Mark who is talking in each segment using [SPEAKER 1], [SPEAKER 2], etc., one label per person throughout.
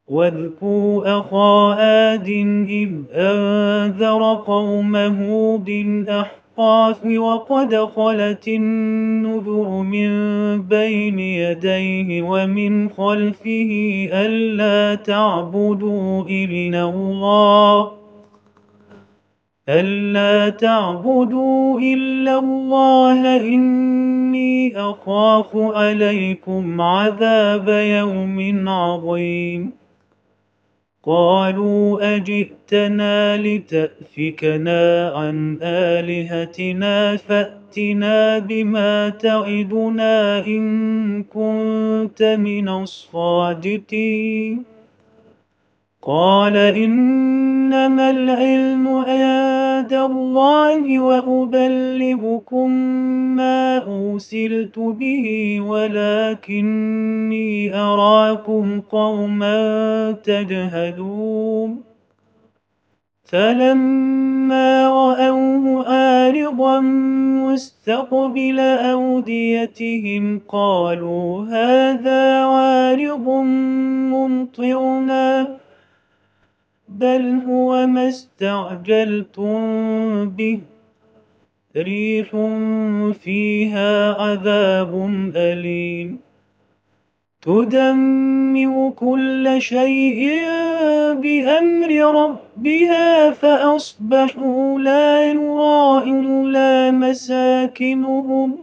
[SPEAKER 1] واذكروا أخا عاد إذ أنذر قومه بالأحقاف وقد خلت النذر من بين يديه ومن خلفه ألا تعبدوا إلا الله إني أخاف عليكم عذاب يوم عظيم. قالوا أجئتنا لتأفكنا عن آلهتنا فأتنا بما تعدنا إن كنت من الصادقين. قال إنما العلم عند الله وأبلغكم ما أرسلت به ولكني أراكم قوما تجهلون. فلما رأوه عارضا مستقبل أوديتهم قالوا هذا عارض ممطرنا بل هو ما استعجلتم به ريح فيها عذاب أليم تدمر كل شيء بأمر ربها فأصبحوا لا يرى إلا مساكنهم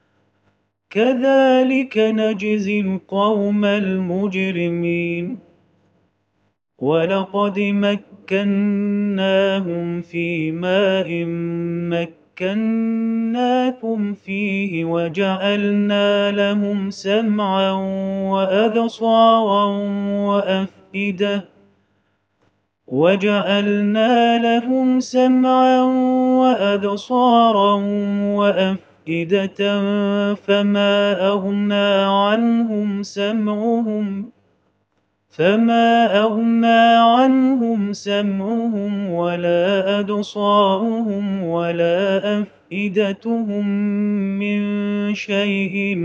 [SPEAKER 1] كذلك نجزي القوم المجرمين. ولقد مكناهم في ماء مكناكم فيه وجعلنا لهم سمعا وأبصارا وأفئدة فما أغنى عنهم سمعهم ولا أبصارهم ولا أفئدتهم من شيء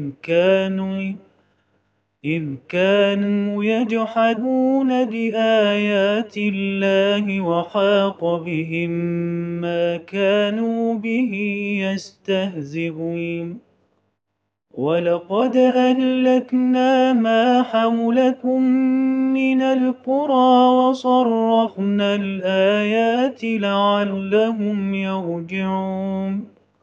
[SPEAKER 1] إذ كانوا يجحدون بآيات الله وحاق بهم ما كانوا به يستهزئون. ولقد أهلكنا ما حولكم من القرى وصرفنا الآيات لعلهم يرجعون.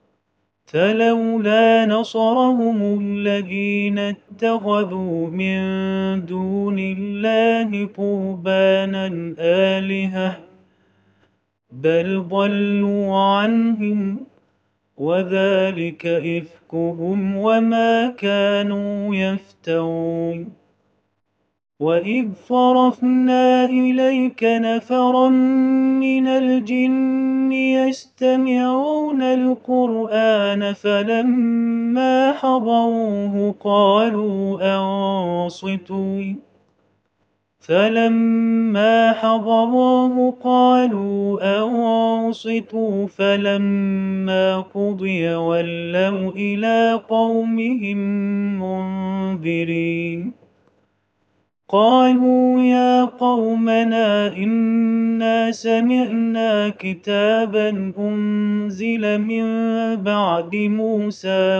[SPEAKER 1] فلولا نصرهم الذين اتخذوا من دون الله قربانا آلهة بل ضلوا عنهم وذلك إفكهم وما كانوا يفترون. وإذ صرفنا إليك نفرا من الجن يستمعون القرآن فلما حضروه قالوا أنصتوا فلما قضي ولوا إلى قومهم منذرين. قالوا يا قومنا إنا سمعنا كتابا أنزل من بعد موسى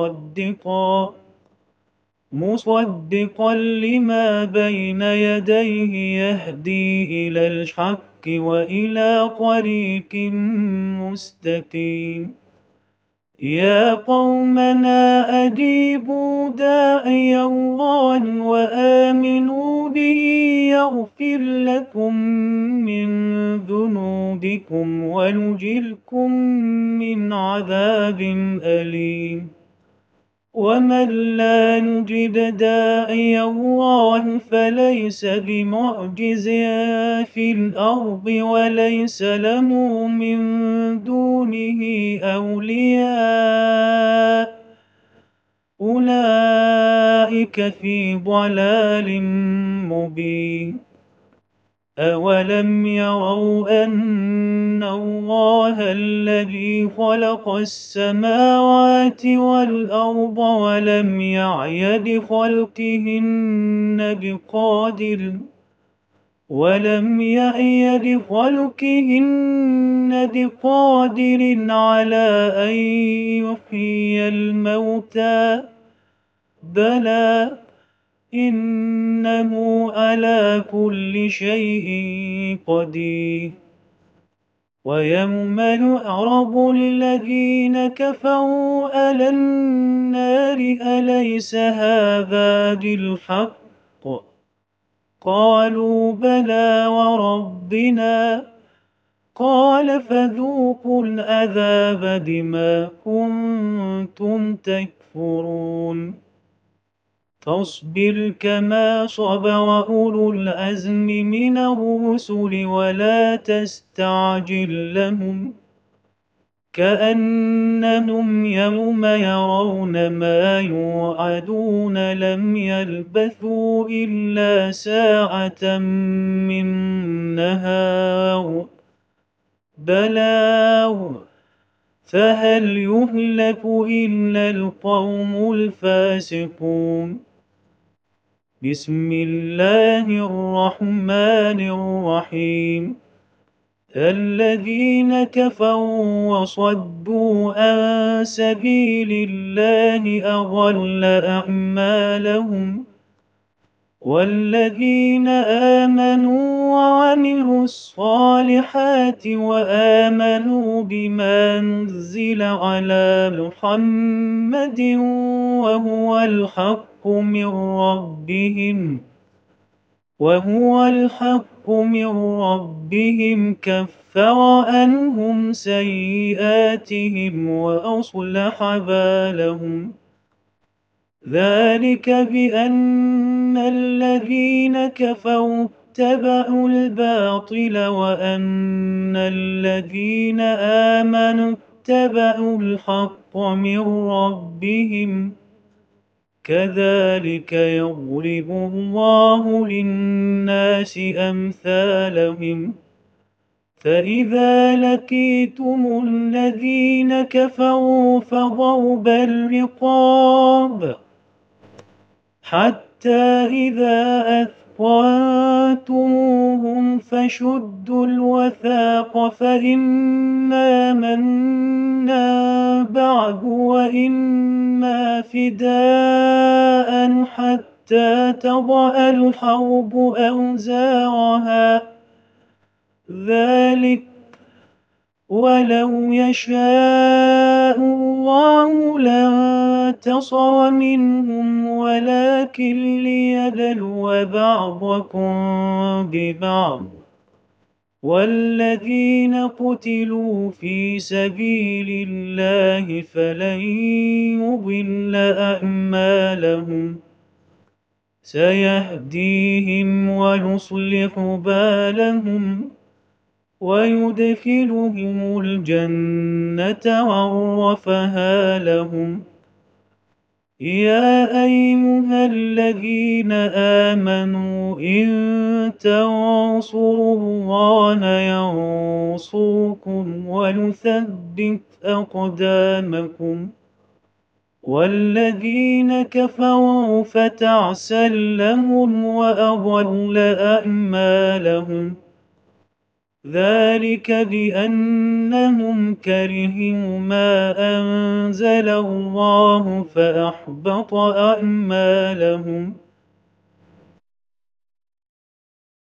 [SPEAKER 1] مصدقا لما بين يديه يهدي إلى الحق وإلى طريق مستقيم. يا قومنا أجيبوا داعي الله وآمنوا به يغفر لكم من ذنوبكم ونجركم من عذاب أليم. ومن لا نجب داعي الله فليس بمعجز في الأرض وليس له من دونه أولياء أولئك في ضلال مبين. أولم يروا أن الله الذي خلق السماوات والأرض ولم يعي بخلقهن ولم يأي لخلقهن بقادر على أن يحيي الموتى بلى إنه على كل شيء قدير. ويوم يعرض الذين كفروا على النار أليس هذا بالحق قالوا بلى وربنا قال فذوقوا العذاب بما كنتم تكفرون. فاصبر كما صبر أولو العزم من الرسل ولا تستعجل لهم كأنهم يوم يرون ما يوعدون لم يلبثوا إلا ساعة من نهار بلاغ فهل يهلك إلا القوم الفاسقون. بسم الله الرحمن الرحيم. الذين كفروا وصدوا عن سبيل الله أضل أعمالهم والذين آمنوا وعملوا الصالحات وآمنوا بما نزل على محمد وهو الحق من ربهم كفر عنهم سيئاتهم وأصلح بالهم. ذلك بأن الذين كفروا اتبعوا الباطل وأن الذين آمنوا اتبعوا الحق من ربهم كذلك يضرب الله للناس أمثالهم. فإذا لقيتم الذين كفروا فضرب الرقاب حتى إذا أثخنتموهم فشدوا الوثاق فإما منا بعد وإما فداء حتى تضع الحرب أوزارها ذلك ولو يشاء الله لانتصر منهم ولكن ليبلو بعضكم ببعض والذين قتلوا في سبيل الله فلن يضل أعمالهم سيهديهم ويصلح بالهم ويدخلهم الجنة عرفها لهم. يا أيها الذين آمنوا إن تنصروا الله ينصركم ويثبت أقدامكم والذين كفروا فتعسا لهم وأضل أعمالهم. ذلك بأنهم كرهوا ما أنزل الله فأحبط أعمالهم.